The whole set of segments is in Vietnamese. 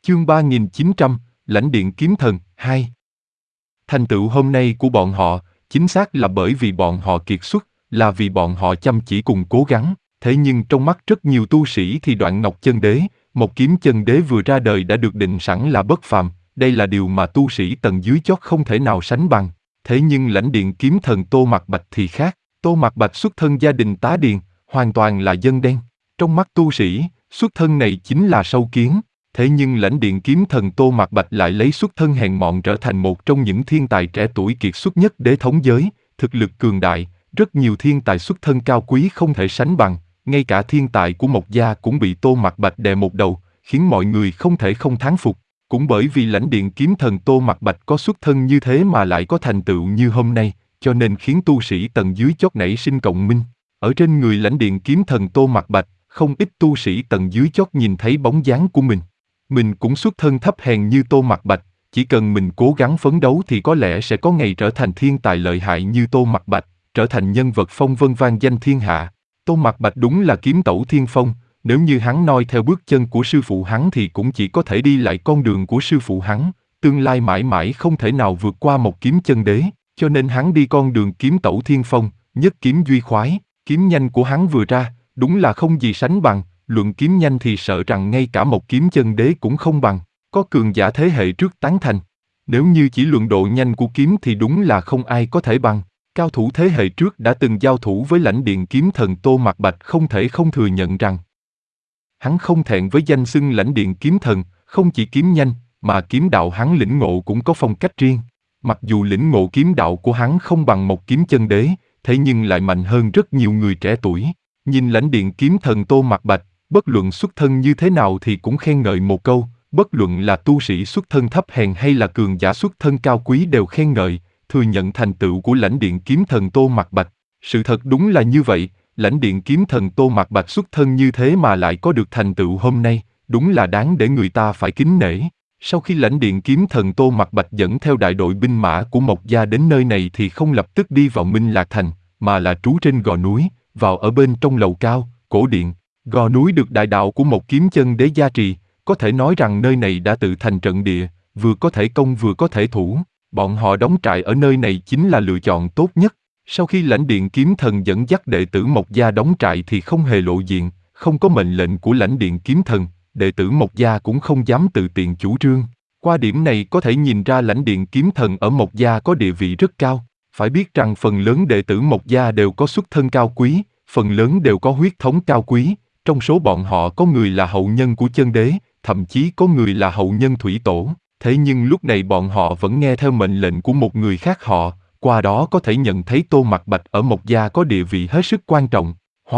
Chương 3900, Lãnh Điện Kiếm Thần 2. Thành tựu hôm nay của bọn họ, chính xác là bởi vì bọn họ kiệt xuất, là vì bọn họ chăm chỉ cùng cố gắng. Thế nhưng trong mắt rất nhiều tu sĩ thì Đoạn Ngọc Chân Đế, một kiếm chân đế vừa ra đời đã được định sẵn là bất phàm, đây là điều mà tu sĩ tầng dưới chót không thể nào sánh bằng. Thế nhưng Lãnh Điện Kiếm Thần Tô Mạc Bạch thì khác, Tô Mạc Bạch xuất thân gia đình tá điền, hoàn toàn là dân đen. Trong mắt tu sĩ, xuất thân này chính là sâu kiến. Thế nhưng Lãnh Điện Kiếm Thần Tô Mạc Bạch lại lấy xuất thân hèn mọn trở thành một trong những thiên tài trẻ tuổi kiệt xuất nhất đế thống giới, thực lực cường đại, rất nhiều thiên tài xuất thân cao quý không thể sánh bằng, ngay cả thiên tài của Mộc gia cũng bị Tô Mạc Bạch đè một đầu, khiến mọi người không thể không thán phục. Cũng bởi vì Lãnh Điện Kiếm Thần Tô Mạc Bạch có xuất thân như thế mà lại có thành tựu như hôm nay, cho nên khiến tu sĩ tầng dưới chót nảy sinh cộng minh. Ở trên người Lãnh Điện Kiếm Thần Tô Mạc Bạch, không ít tu sĩ tầng dưới chót nhìn thấy bóng dáng của mình. Mình cũng xuất thân thấp hèn như Tô Mạc Bạch, chỉ cần mình cố gắng phấn đấu thì có lẽ sẽ có ngày trở thành thiên tài lợi hại như Tô Mạc Bạch, trở thành nhân vật phong vân vang danh thiên hạ. Tô Mạc Bạch đúng là kiếm tẩu thiên phong, nếu như hắn noi theo bước chân của sư phụ hắn thì cũng chỉ có thể đi lại con đường của sư phụ hắn, tương lai mãi mãi không thể nào vượt qua một kiếm chân đế, cho nên hắn đi con đường kiếm tẩu thiên phong, nhất kiếm duy khoái, kiếm nhanh của hắn vừa ra, đúng là không gì sánh bằng. Luận kiếm nhanh thì sợ rằng ngay cả một kiếm chân đế cũng không bằng, có cường giả thế hệ trước tán thành. Nếu như chỉ luận độ nhanh của kiếm thì đúng là không ai có thể bằng. Cao thủ thế hệ trước đã từng giao thủ với Lãnh Điện Kiếm Thần Tô Mạc Bạch không thể không thừa nhận rằng hắn không thẹn với danh xưng Lãnh Điện Kiếm Thần, không chỉ kiếm nhanh, mà kiếm đạo hắn lĩnh ngộ cũng có phong cách riêng. Mặc dù lĩnh ngộ kiếm đạo của hắn không bằng một kiếm chân đế, thế nhưng lại mạnh hơn rất nhiều người trẻ tuổi. Nhìn Lãnh Điện Kiếm Thần Tô Mạc Bạch, bất luận xuất thân như thế nào thì cũng khen ngợi một câu, bất luận là tu sĩ xuất thân thấp hèn hay là cường giả xuất thân cao quý đều khen ngợi, thừa nhận thành tựu của Lãnh Điện Kiếm Thần Tô Mạc Bạch. Sự thật đúng là như vậy, Lãnh Điện Kiếm Thần Tô Mạc Bạch xuất thân như thế mà lại có được thành tựu hôm nay, đúng là đáng để người ta phải kính nể. Sau khi Lãnh Điện Kiếm Thần Tô Mạc Bạch dẫn theo đại đội binh mã của Mộc gia đến nơi này thì không lập tức đi vào Minh Lạc Thành, mà là trú trên gò núi, vào ở bên trong lầu cao, cổ điện. Gò núi được đại đạo của một kiếm chân đế gia trì, có thể nói rằng nơi này đã tự thành trận địa, vừa có thể công vừa có thể thủ. Bọn họ đóng trại ở nơi này chính là lựa chọn tốt nhất. Sau khi Lãnh Điện Kiếm Thần dẫn dắt đệ tử Mộc gia đóng trại thì không hề lộ diện, không có mệnh lệnh của Lãnh Điện Kiếm Thần, đệ tử Mộc gia cũng không dám tự tiện chủ trương. Qua điểm này có thể nhìn ra Lãnh Điện Kiếm Thần ở Mộc gia có địa vị rất cao. Phải biết rằng phần lớn đệ tử Mộc gia đều có xuất thân cao quý, phần lớn đều có huyết thống cao quý. Trong số bọn họ có người là hậu nhân của chân đế, thậm chí có người là hậu nhân thủy tổ. Thế nhưng lúc này bọn họ vẫn nghe theo mệnh lệnh của một người khác họ, qua đó có thể nhận thấy Tô Mạc Bạch ở Mộc gia có địa vị hết sức quan trọng.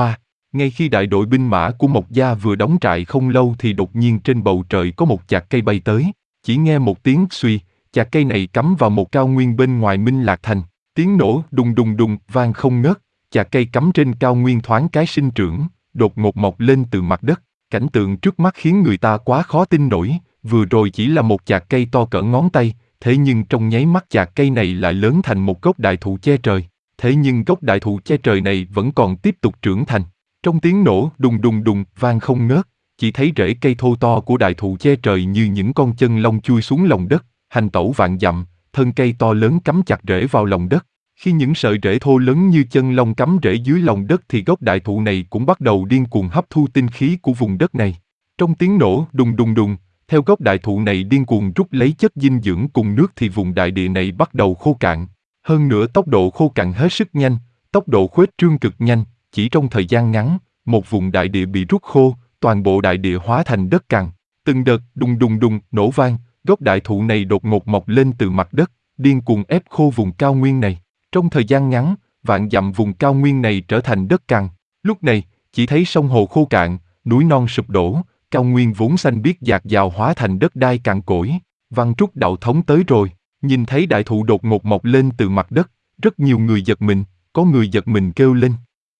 Ngay khi đại đội binh mã của Mộc gia vừa đóng trại không lâu thì đột nhiên trên bầu trời có một chạc cây bay tới. Chỉ nghe một tiếng suy, chạc cây này cắm vào một cao nguyên bên ngoài Minh Lạc Thành. Tiếng nổ đùng đùng đùng vang không ngớt, chạc cây cắm trên cao nguyên thoáng cái sinh trưởng, đột ngột mọc lên từ mặt đất. Cảnh tượng trước mắt khiến người ta quá khó tin nổi, vừa rồi chỉ là một chạc cây to cỡ ngón tay, thế nhưng trong nháy mắt chạc cây này lại lớn thành một gốc đại thụ che trời. Thế nhưng gốc đại thụ che trời này vẫn còn tiếp tục trưởng thành. Trong tiếng nổ đùng đùng đùng vang không ngớt, chỉ thấy rễ cây thô to của đại thụ che trời như những con chân long chui xuống lòng đất, hành tẩu vạn dặm, thân cây to lớn cắm chặt rễ vào lòng đất. Khi những sợi rễ thô lớn như chân long cắm rễ dưới lòng đất thì gốc đại thụ này cũng bắt đầu điên cuồng hấp thu tinh khí của vùng đất này. Trong tiếng nổ đùng đùng đùng, theo gốc đại thụ này điên cuồng rút lấy chất dinh dưỡng cùng nước thì vùng đại địa này bắt đầu khô cạn. Hơn nữa tốc độ khô cạn hết sức nhanh, tốc độ khuếch trương cực nhanh, chỉ trong thời gian ngắn, một vùng đại địa bị rút khô, toàn bộ đại địa hóa thành đất cằn. Từng đợt đùng đùng đùng nổ vang, gốc đại thụ này đột ngột mọc lên từ mặt đất, điên cuồng ép khô vùng cao nguyên này. Trong thời gian ngắn, vạn dặm vùng cao nguyên này trở thành đất cằn. Lúc này, chỉ thấy sông hồ khô cạn, núi non sụp đổ, cao nguyên vốn xanh biếc dạt dào hóa thành đất đai cằn cỗi. Văn Trúc Đạo Thống tới rồi, nhìn thấy đại thụ đột ngột mọc lên từ mặt đất, rất nhiều người giật mình, có người giật mình kêu lên.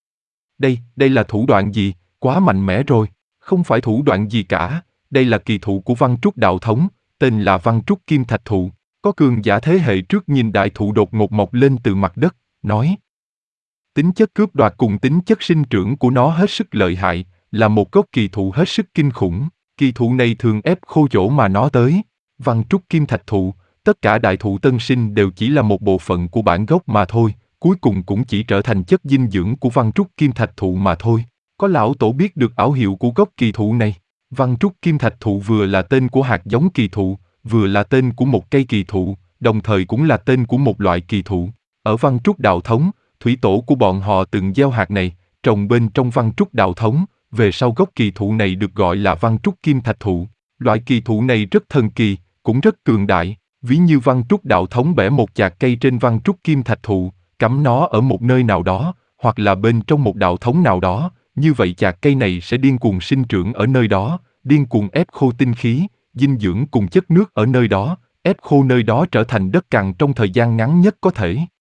Đây là thủ đoạn gì, quá mạnh mẽ rồi, không phải thủ đoạn gì cả, đây là kỳ thụ của Văn Trúc Đạo Thống, tên là Văn Trúc Kim Thạch Thụ. Có cường giả thế hệ trước nhìn đại thụ đột ngột mọc lên từ mặt đất, nói. Tính chất cướp đoạt cùng tính chất sinh trưởng của nó hết sức lợi hại, là một gốc kỳ thụ hết sức kinh khủng. Kỳ thụ này thường ép khô chỗ mà nó tới. Văn trúc kim thạch thụ, tất cả đại thụ tân sinh đều chỉ là một bộ phận của bản gốc mà thôi, cuối cùng cũng chỉ trở thành chất dinh dưỡng của văn trúc kim thạch thụ mà thôi. Có lão tổ biết được ảo hiệu của gốc kỳ thụ này. Văn trúc kim thạch thụ vừa là tên của hạt giống kỳ thụ, vừa là tên của một cây kỳ thụ, đồng thời cũng là tên của một loại kỳ thụ. Ở văn trúc đạo thống, thủy tổ của bọn họ từng gieo hạt này, trồng bên trong văn trúc đạo thống, về sau gốc kỳ thụ này được gọi là văn trúc kim thạch thụ. Loại kỳ thụ này rất thần kỳ, cũng rất cường đại, ví như văn trúc đạo thống bẻ một chạc cây trên văn trúc kim thạch thụ, cắm nó ở một nơi nào đó, hoặc là bên trong một đạo thống nào đó, như vậy chạc cây này sẽ điên cuồng sinh trưởng ở nơi đó, điên cuồng ép khô tinh khí, dinh dưỡng cùng chất nước ở nơi đó, ép khô nơi đó trở thành đất cằn trong thời gian ngắn nhất có thể.